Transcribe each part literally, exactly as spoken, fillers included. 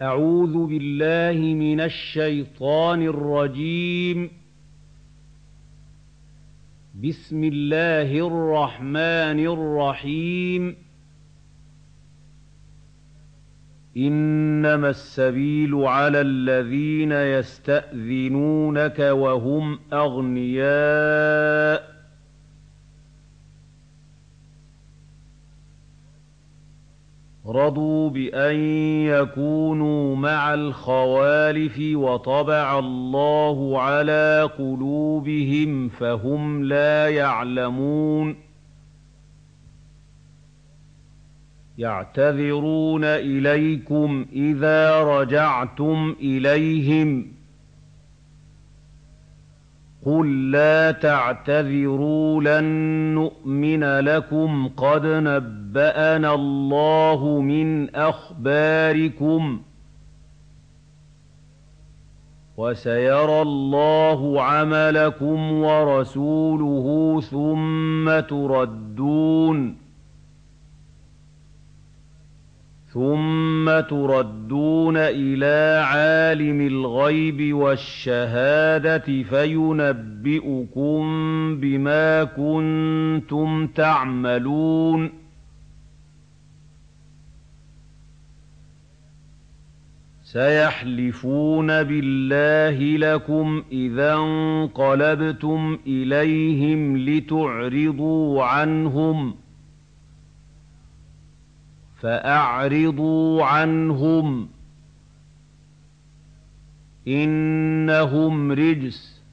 أعوذ بالله من الشيطان الرجيم. بسم الله الرحمن الرحيم. إنما السبيل على الذين يستأذنونك وهم أغنياء رضوا بأن يكونوا مع الخوالف وطبع الله على قلوبهم فهم لا يعلمون. يعتذرون إليكم إذا رجعتم إليهم قل لا تعتذروا لن نؤمن لكم قد نبأنا الله من أخباركم وسيرى الله عملكم ورسوله ثم تردون ثم تردون إلى عالم الغيب والشهادة فينبئكم بما كنتم تعملون. سيحلفون بالله لكم إذا انقلبتم إليهم لتعرضوا عنهم فأعرضوا عنهم إنهم رجس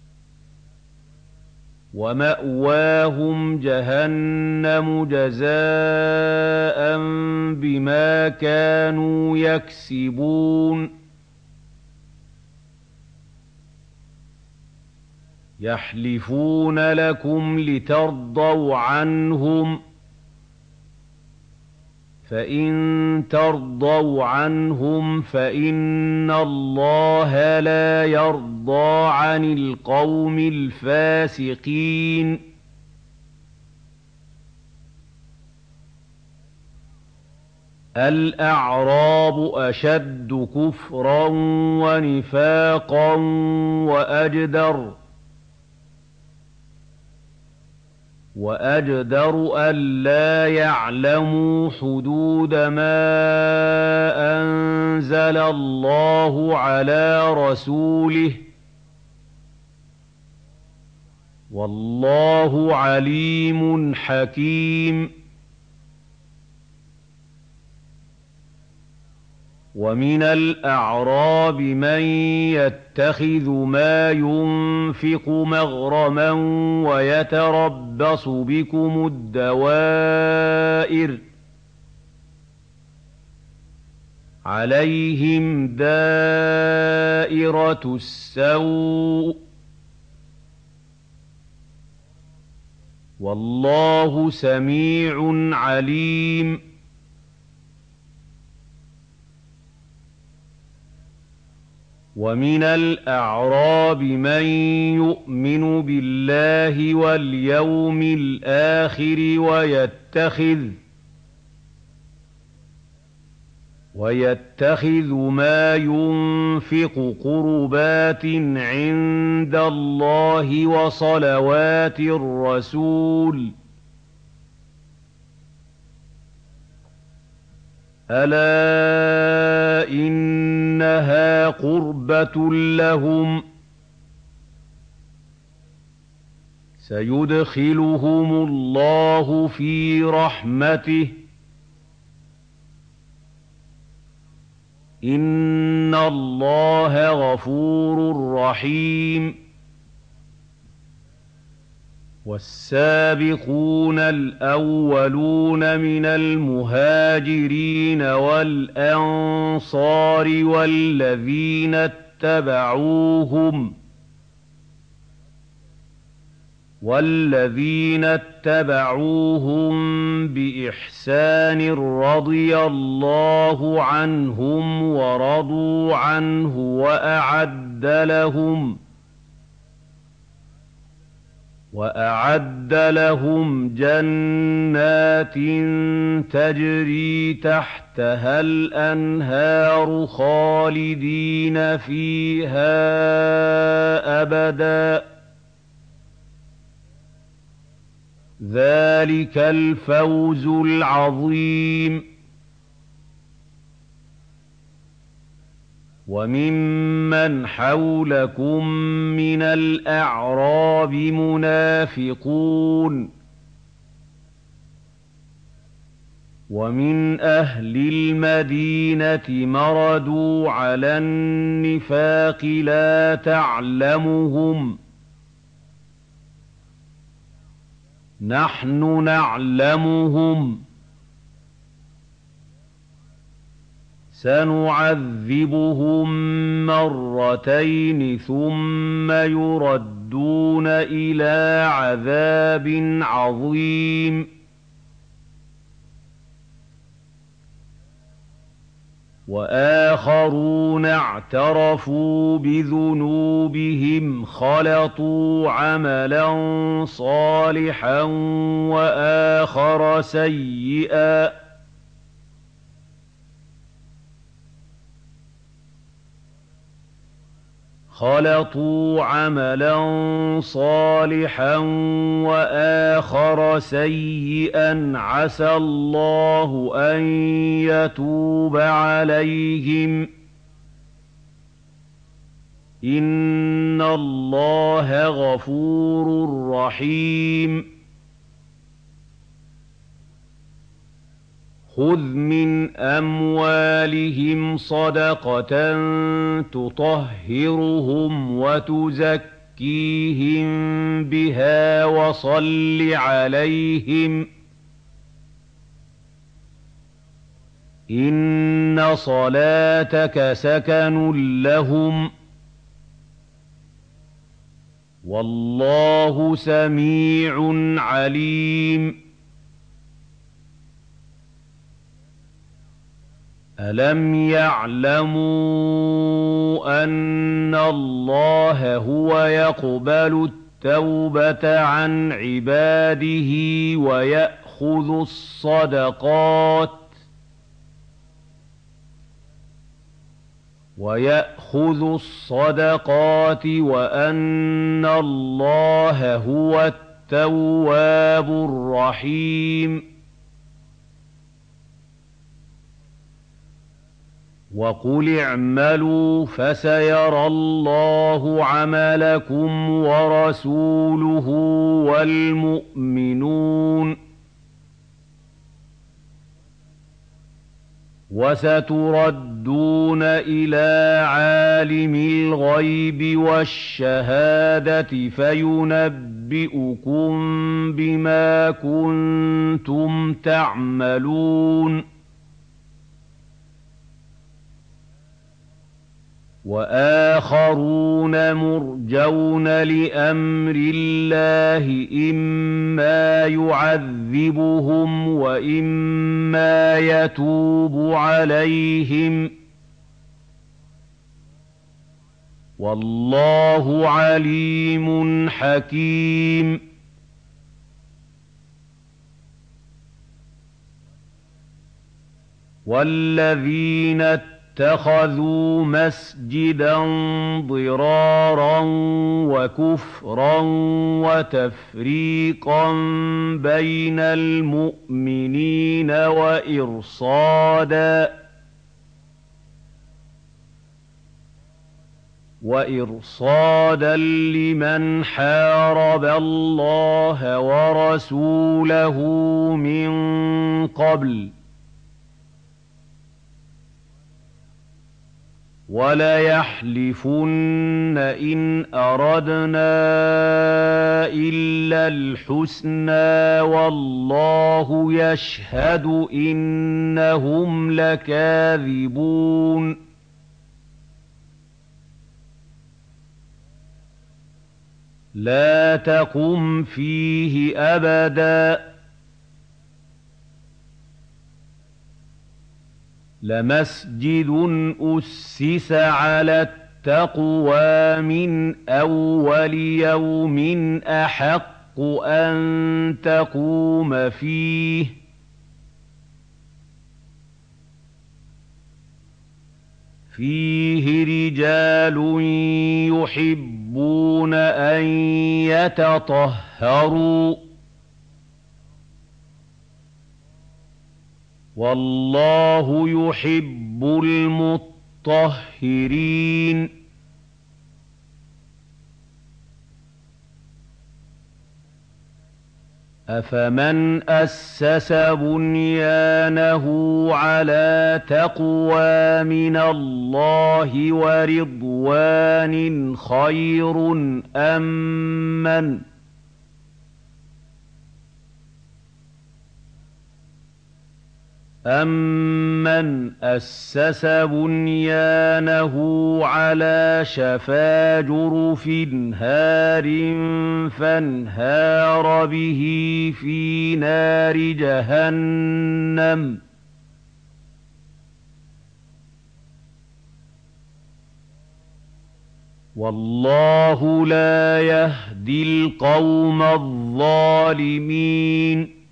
ومأواهم جهنم جزاء بما كانوا يكسبون. يحلفون لكم لترضوا عنهم فإن ترضوا عنهم فإن الله لا يرضى عن القوم الفاسقين. الأعراب أشد كفرا ونفاقا وأجدر وأجدر ألا يعلموا حدود ما أنزل الله على رسوله والله عليم حكيم. ومن الأعراب من يتخذ ما ينفق مغرما ويتربص بكم الدوائر عليهم دائرة السوء والله سميع عليم. ومن الأعراب من يؤمن بالله واليوم الآخر ويتخذ ويتخذ ما ينفق قربات عند الله وصلوات الرسول ألا إنها قربة لهم سيدخلهم الله في رحمته إن الله غفور رحيم. والسابقون الأولون من المهاجرين والأنصار والذين اتبعوهم والذين اتبعوهم بإحسان رضي الله عنهم ورضوا عنه وأعد لهم وأعد لهم جنات تجري تحتها الأنهار خالدين فيها أبدا ذلك الفوز العظيم وممن حولكم من الأعراب منافقون ومن أهل المدينة مردوا على النفاق لا تعلمهم نحن نعلمهم سنعذبهم مرتين ثم يردون إلى عذاب عظيم وآخرون اعترفوا بذنوبهم خلطوا عملا صالحا وآخر سيئا خلطوا عملا صالحا وآخر سيئا عسى الله أن يتوب عليهم إن الله غفور رحيم خذ من أموالهم صدقة تطهرهم وتزكيهم بها وصل عليهم إن صلاتك سكن لهم والله سميع عليم ألم يعلموا أن الله هو يقبل التوبة عن عباده ويأخذ الصدقات ويأخذ الصدقات وأن الله هو التواب الرحيم وقل اعملوا فسيرى الله عملكم ورسوله والمؤمنون وستردون إلى عالم الغيب والشهادة فينبئكم بما كنتم تعملون وآخرون مرجون لأمر الله إما يعذبهم وإما يتوب عليهم والله عليم حكيم والذين اتخذوا مسجدا ضرارا وكفرا وتفريقا بين المؤمنين وإرصادا وإرصادا لمن حارب الله ورسوله من قبل وَلَيَحْلِفُنَّ إِنْ أَرَدْنَا إِلَّا الْحُسْنَىٰ وَاللَّهُ يَشْهَدُ إِنَّهُمْ لَكَاذِبُونَ لَا تَقُمْ فِيهِ أَبَدًا لمسجد أسس على التقوى من أول يوم أحق أن تقوم فيه فيه رجال يحبون أن يتطهروا والله يحب المطهرين أفمن أسس بنيانه على تقوى من الله ورضوان خير أم من أَمَّنْ أَسَّسَ بُنْيَانَهُ عَلَىٰ شَفَا جُرُفٍ هَارٍ فَانْهَارَ بِهِ فِي نَارِ جَهَنَّمَ ۗ وَاللَّهُ لَا يَهْدِي الْقَوْمَ الظَّالِمِينَ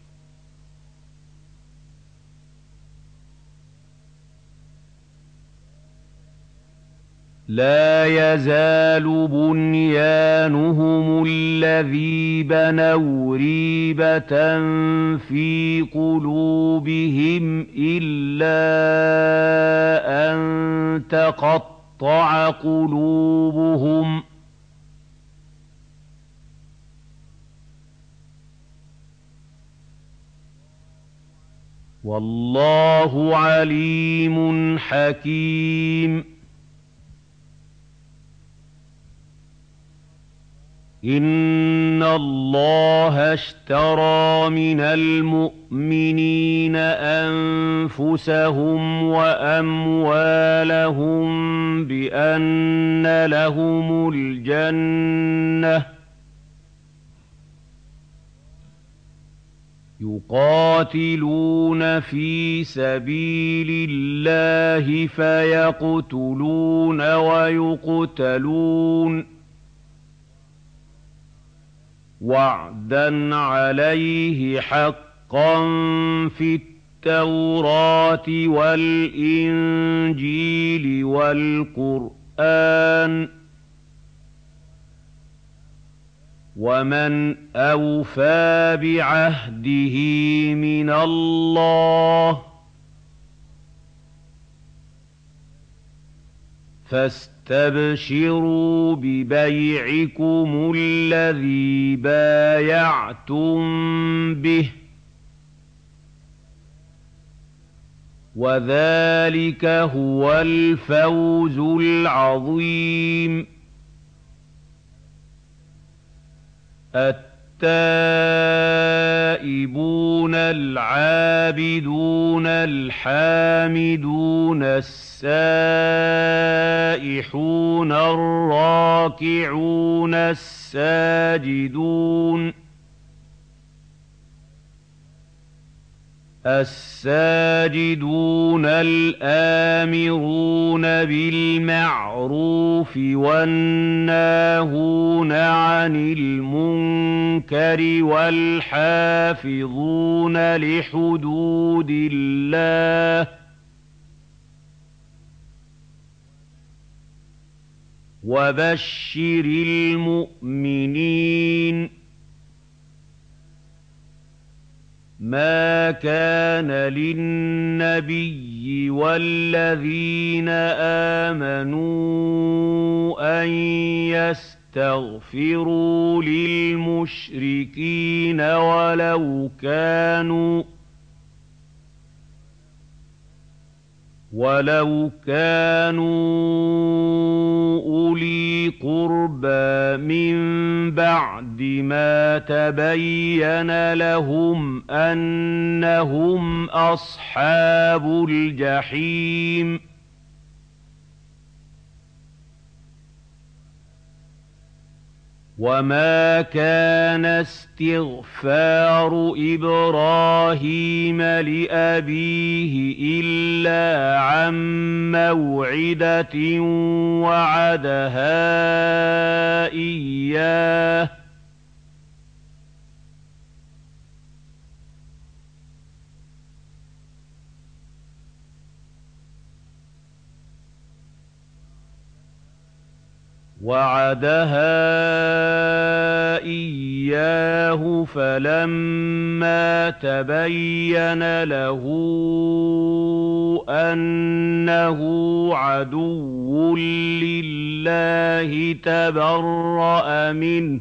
لا يزال بنيانهم الذي بنوا ريبة في قلوبهم إلا أن تقطع قلوبهم والله عليم حكيم إِنَّ اللَّهَ اشْتَرَىٰ مِنَ الْمُؤْمِنِينَ أَنفُسَهُمْ وَأَمْوَالَهُم بِأَنَّ لَهُمُ الْجَنَّةَ يُقَاتِلُونَ فِي سَبِيلِ اللَّهِ فَيَقْتُلُونَ وَيُقْتَلُونَ وَعْدًا عَلَيْهِ حَقًّا فِي التَّوْرَاةِ وَالْإِنجِيلِ وَالْقُرْآنِ ۚ وَمَنْ أَوْفَىٰ بِعَهْدِهِ مِنَ اللَّهِ ۚ فَاسْتَبْشِرُوا بِبَيْعِكُمُ الَّذِي بَايَعْتُم بِهِ ۚ وَذَٰلِكَ هُوَ الْفَوْزُ الْعَظِيمُ التَّائِبُونَ الْعَابِدُونَ الْحَامِدُونَ السَّائِحُونَ الرَّاكِعُونَ السَّاجِدُونَ السَّاجِدُونَ الْآمِرُونَ بِالْمَعْرُوفِ وَالنَّاهُونَ عَنِ الْمُنكَرِ وَالْحَافِظُونَ لِحُدُودِ اللَّهِ ۗ وَبَشِّرِ الْمُؤْمِنِينَ مَا كَانَ لِلنَّبِيِّ وَالَّذِينَ آمَنُوا أَن يَسْتَغْفِرُوا لِلْمُشْرِكِينَ وَلَوْ كَانُوا وَلَوْ كَانُوا أُولِي قُرْبَىٰ مِن بَعْدِ مَا تَبَيَّنَ لَهُمْ أَنَّهُمْ أَصْحَابُ الْجَحِيمِ وَمَا كَانَ اسْتِغْفَارُ إِبْرَاهِيمَ لِأَبِيهِ إِلَّا عَن مَّوْعِدَةٍ وَعَدَهَا إِيَّاهُ وعدها إياه فلما تبين له أنه عدو لله تبرأ منه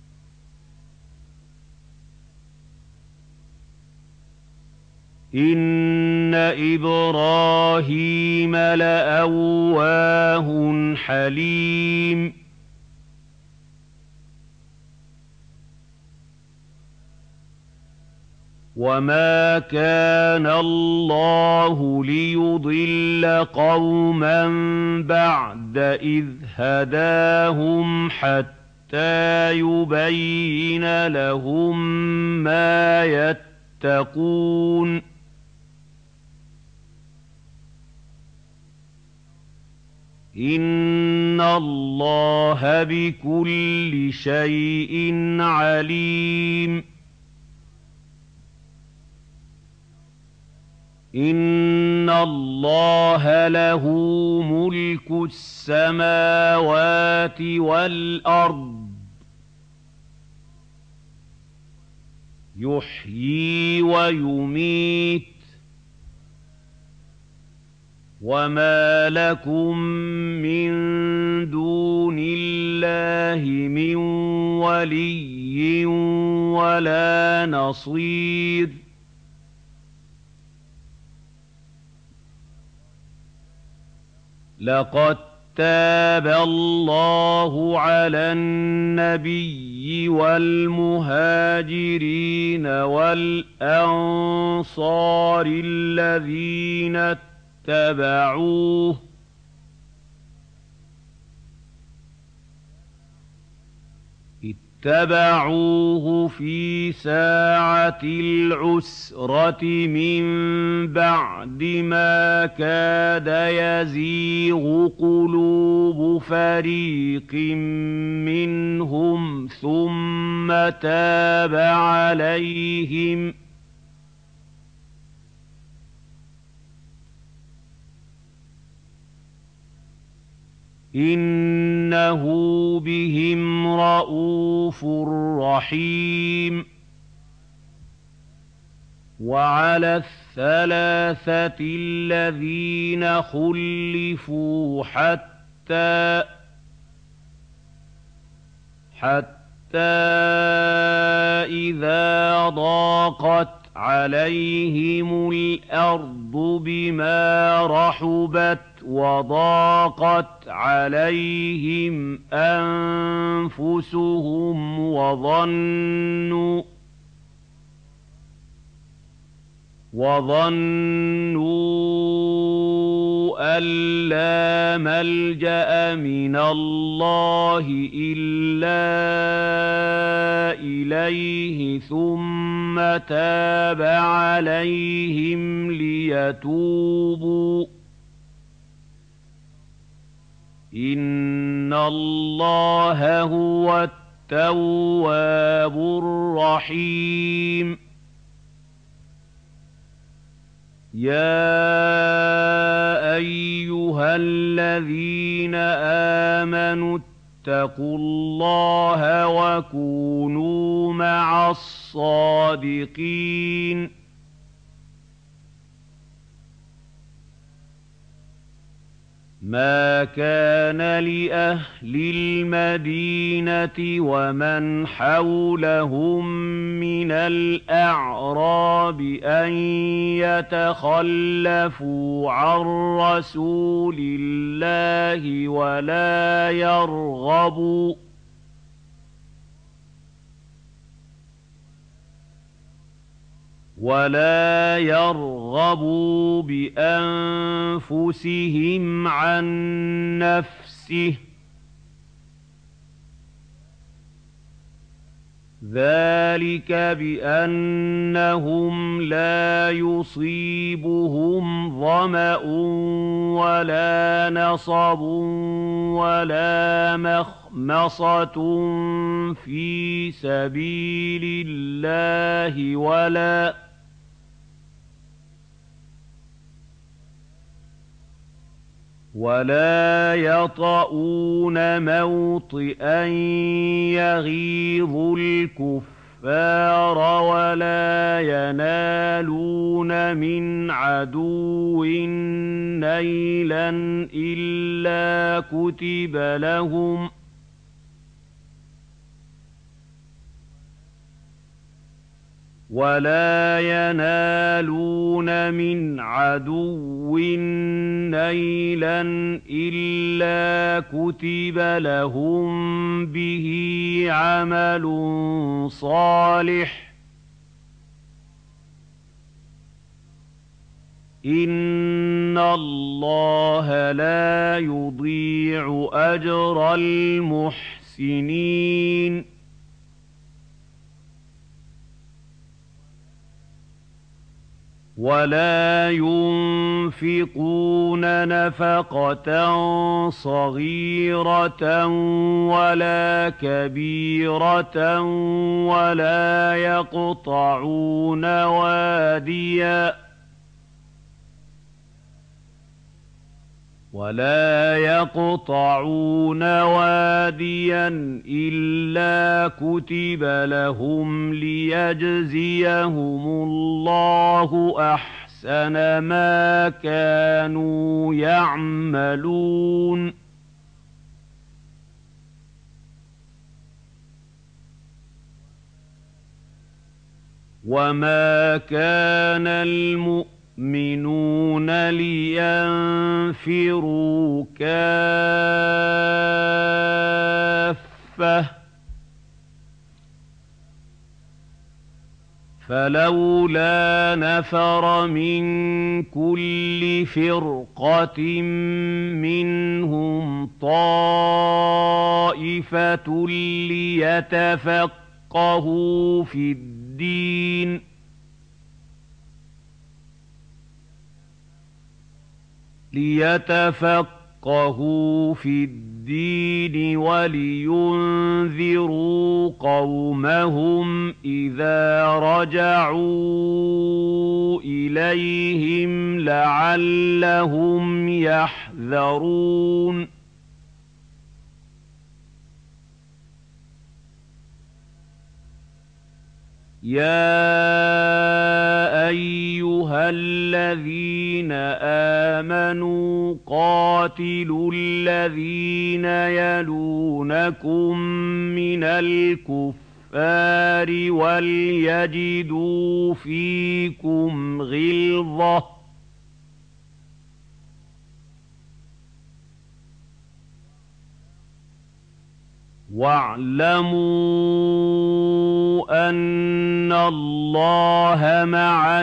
إن إبراهيم لأواه حليم وما كان الله ليضل قوما بعد إذ هداهم حتى يبين لهم ما يتقون إن الله بكل شيء عليم إن الله له ملك السماوات والأرض يحيي ويميت وما لكم من دون الله من ولي ولا نصير لقد تاب الله على النبي والمهاجرين والأنصار الذين اتبعوه اتبعوه في ساعة العسرة من بعد ما كاد يزيغ قلوب فريق منهم ثم تاب عليهم إنه بهم رءوف رحيم وعلى الثلاثة الذين خلفوا حتى حتى إذا ضاقت عليهم الأرض بما رحبت وضاقت عليهم أنفسهم وظنوا وظنوا أن لا ملجأ من الله إلا إليه ثم تاب عليهم ليتوبوا إن الله هو التواب الرحيم يا أيها الذين آمنوا اتقوا الله وكونوا مع الصادقين ما كان لأهل المدينة ومن حولهم من الأعراب أن يتخلفوا عن رسول الله ولا يرغبوا ولا يرغبوا بأنفسهم عن نفسه ذلك بأنهم لا يصيبهم ظمأ ولا نصب ولا مخمصة في سبيل الله ولا ولا يطؤون موطئا يغيظ الكفار ولا ينالون من عدو نيلا إلا كتب لهم ولا ينالون من عدو نيلا إلا كتب لهم به عمل صالح إن الله لا يضيع أجر المحسنين ولا ينفقون نفقة صغيرة ولا كبيرة ولا يقطعون واديا ولا يقطعون واديا إلا كتب لهم ليجزيهم الله أحسن ما كانوا يعملون وما كان المؤمنون المؤمنون لينفروا كافة فلولا نفر من كل فرقة منهم طائفة ليتفقهوا في الدين ليتفقهوا في الدين ولينذروا قومهم إذا رجعوا إليهم لعلهم يحذرون يا أيها الذين آمنوا قاتلوا الذين يلونكم من الكفار وليجدوا فيكم غلظة واعلموا أن الله مع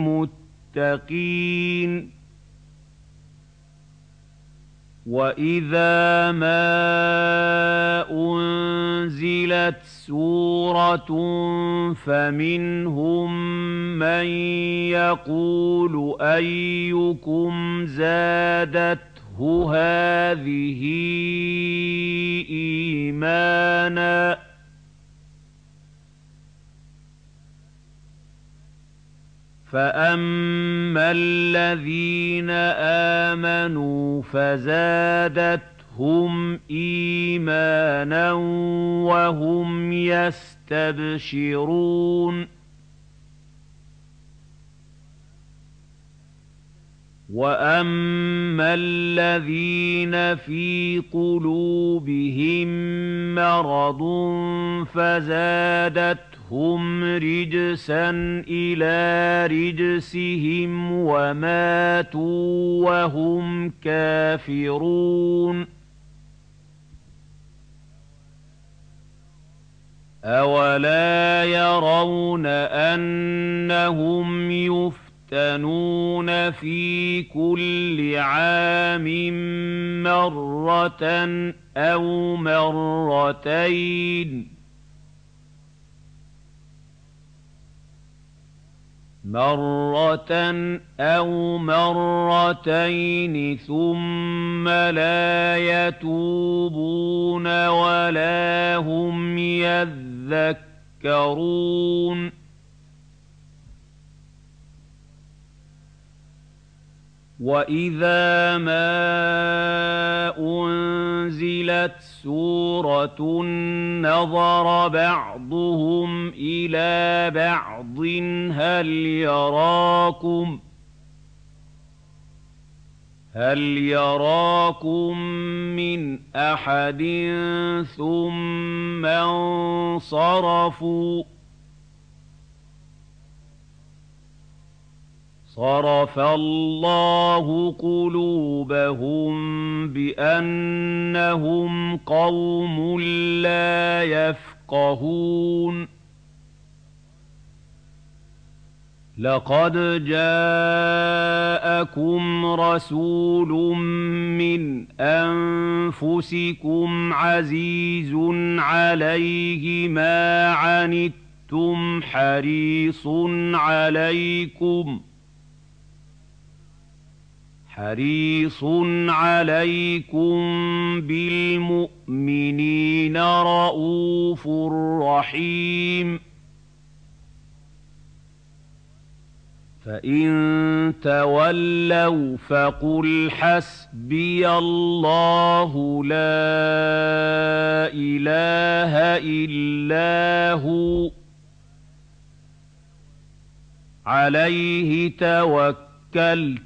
المتقين وإذا ما أنزلت سورة فمنهم من يقول أيكم زادته هذه إيمانا فأما الذين آمنوا فزادتهم إيمانا وهم يستبشرون وأما الذين في قلوبهم مرض فزادتهم رجسا إلى رجسهم وماتوا وهم كافرون أولا يرون أنهم يفتنون يفتنون في كل عام مرة أو مرتين مرة أو مرتين ثم لا يتوبون ولا هم يذكرون وَإِذَا مَا أُنزِلَتْ سُورَةٌ نَّظَرَ بَعْضُهُمْ إِلَىٰ بَعْضٍ هَلْ يَرَاكُمْ هَلْ يَرَاكُم مِّنْ أَحَدٍ ثُمَّ انصَرَفُوا صَرَفَ اللَّهُ قُلُوبَهُم بِأَنَّهُمْ قَوْمٌ لَّا يَفْقَهُونَ لَقَدْ جَاءَكُمْ رَسُولٌ مِّنْ أَنفُسِكُمْ عَزِيزٌ عَلَيْهِ مَا عَنِتُّمْ حَرِيصٌ عَلَيْكُمْ حريص عليكم بالمؤمنين رءوف رحيم فإن تولوا فقل حسبي الله لا إله إلا هو عليه توكلت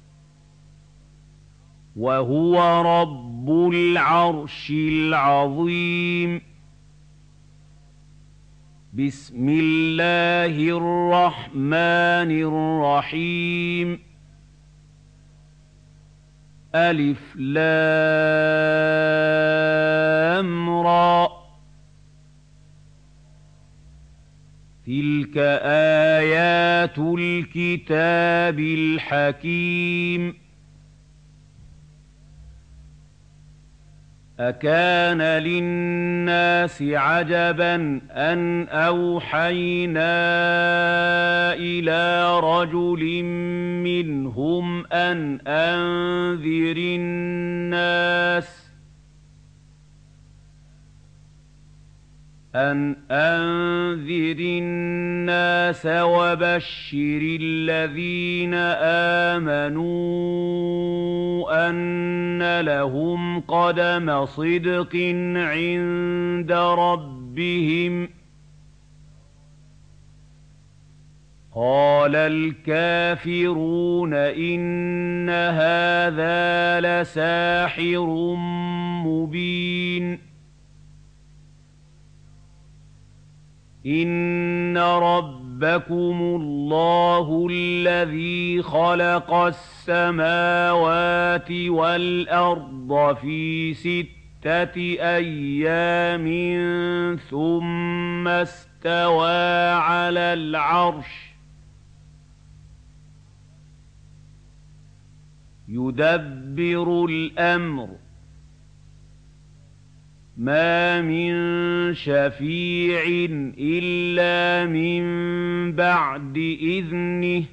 وهو رب العرش العظيم بسم الله الرحمن الرحيم ألف لام را تلك آيات الكتاب الحكيم أكان للناس عجبا أن أوحينا إلى رجل منهم أن أنذر الناس أن أنذر الناس وبشر الذين آمنوا أن لهم قدم صدق عند ربهم قال الكافرون إن هذا لساحر مبين إن ربكم الله الذي خلق السماوات والأرض في ستة أيام ثم استوى على العرش يدبر الأمر ما من شفيع إلا من بعد إذنه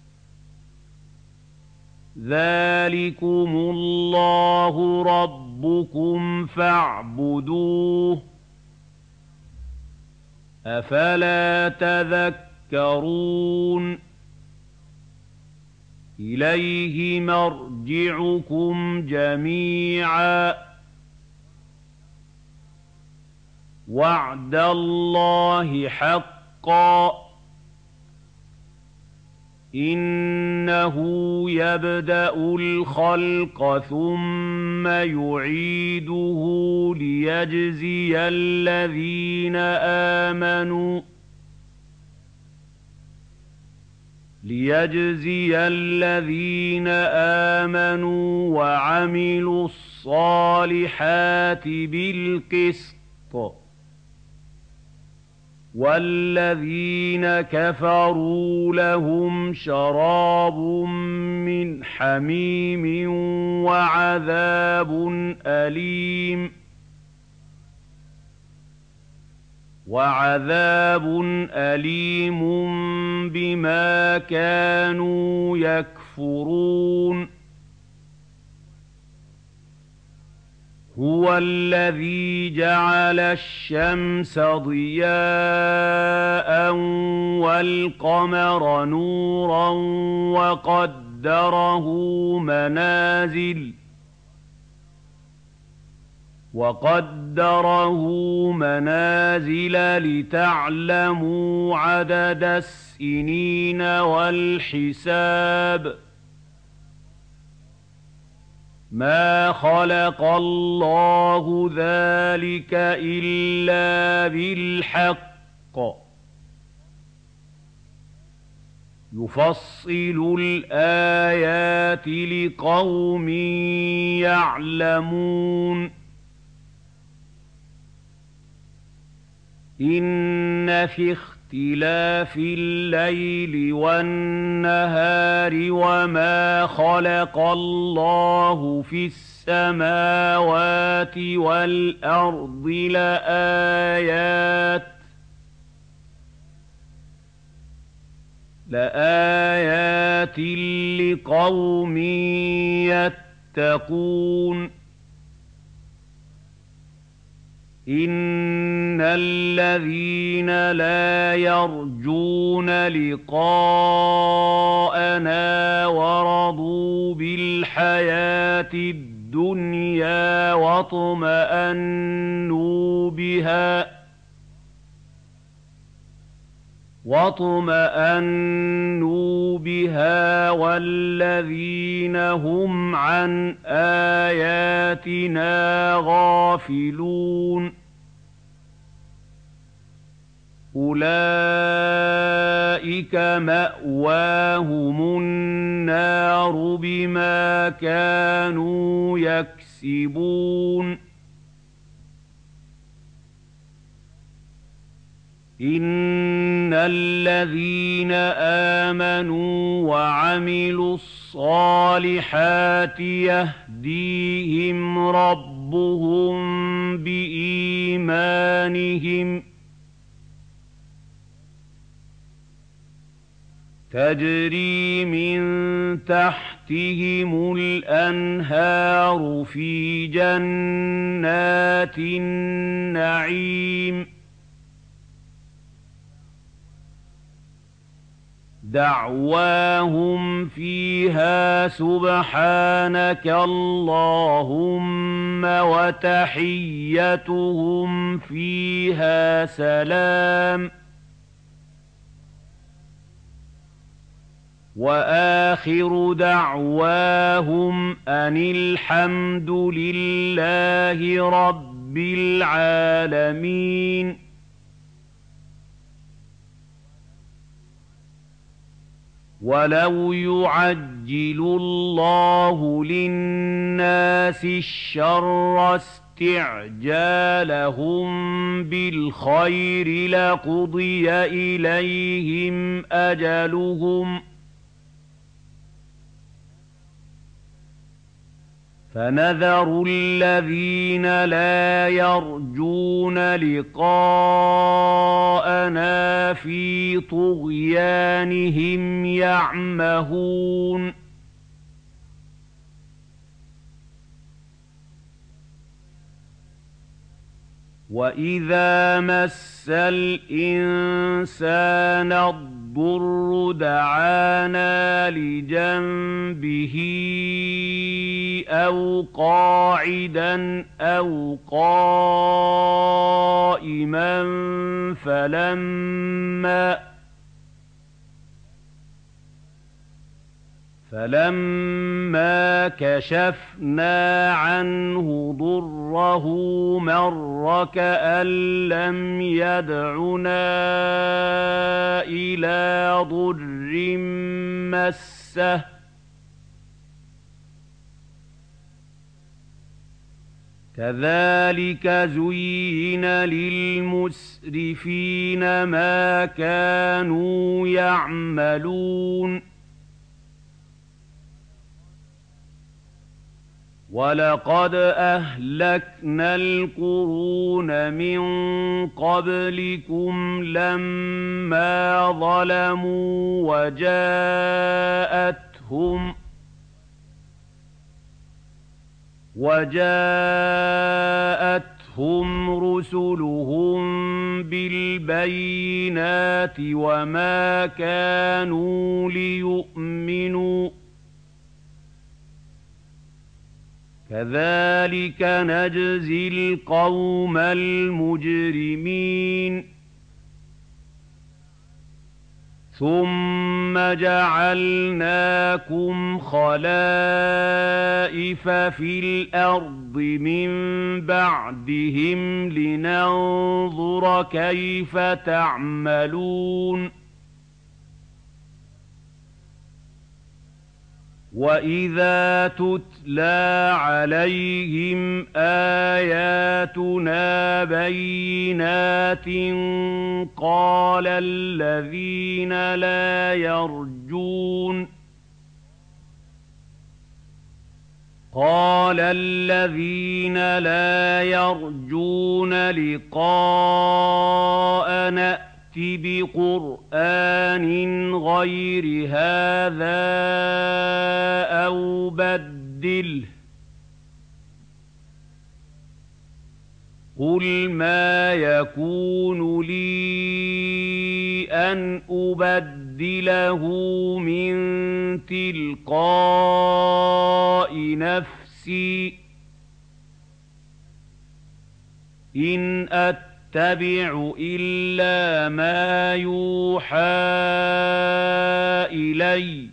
ذلكم الله ربكم فاعبدوه أفلا تذكرون إليه مرجعكم جميعا وعد الله حقا إنه يبدأ الخلق ثم يعيده ليجزي الذين آمنوا ليجزي الذين آمنوا وعملوا الصالحات بالقسط والذين كفروا لهم شراب من حميم وعذاب أليم وعذاب أليم بما كانوا يكفرون هو الذي جعل الشمس ضياء والقمر نورا وقدره وقدره منازل وقدره منازل لتعلموا عدد السنين والحساب ما خلق الله ذلك إلا بالحق يفصل الآيات لقوم يعلمون إن في اختلاف الليل والنهار وما خلق الله في السماوات والأرض لآيات لآيات لقوم يتقون إن الذين لا يرجون لقاءنا ورضوا بالحياة الدنيا واطمأنوا بها واطمأنوا بها والذين هم عن آياتنا غافلون أولئك مأواهم النار بما كانوا يكسبون إن الذين آمنوا وعملوا الصالحات يهديهم ربهم بإيمانهم تجري من تحتهم الأنهار في جنات النعيم دعواهم فيها سبحانك اللهم وتحيتهم فيها سلام وآخر دعواهم أن الحمد لله رب العالمين ولو يعجل الله للناس الشر استعجالهم بالخير لقضي إليهم أجلهم فنذر الذين لا يرجون لقاءنا في طغيانهم يعمهون وإذا مس الإنسان الضر دعانا لجنبه أو قاعدا أو قائما فلما فلما كشفنا عنه ضره مر كأن لم يدعنا إلى ضر مسه كذلك زين للمسرفين ما كانوا يعملون ولقد أهلكنا القرون من قبلكم لما ظلموا وجاءتهم وجاءتهم رسلهم بالبينات وما كانوا ليؤمنوا كذلك نجزي القوم المجرمين ثم جعلناكم خلائف في الأرض من بعدهم لننظر كيف تعملون وَإِذَا تُتْلَىٰ عَلَيْهِمْ آيَاتُنَا بَيِّنَاتٍ قَالَ الَّذِينَ لَا يَرْجُونَ قال الذين لا يرجون لقاءنا بقرآن غير هذا أو بدله قل ما يكون لي أن أبدله من تلقاء نفسي إن أتبع إلا ما يوحى إلي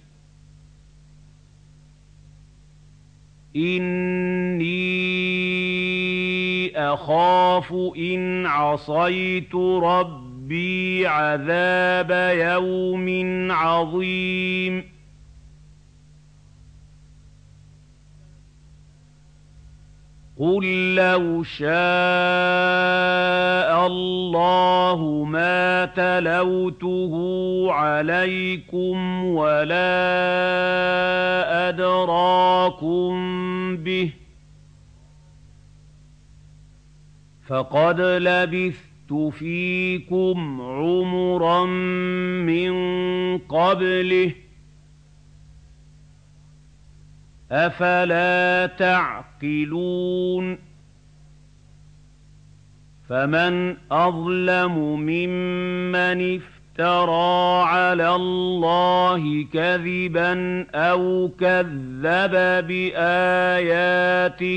إني أخاف إن عصيت ربي عذاب يوم عظيم قل لو شاء الله ما تلوته عليكم ولا أدراكم به فقد لبثت فيكم عمرا من قبله أفلا تعقلون فمن أظلم ممن افترى على الله كذبا أو كذب بآياته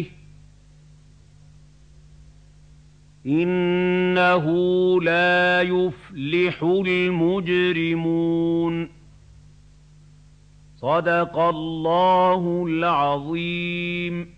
إنه لا يفلح المجرمون صدق الله العظيم.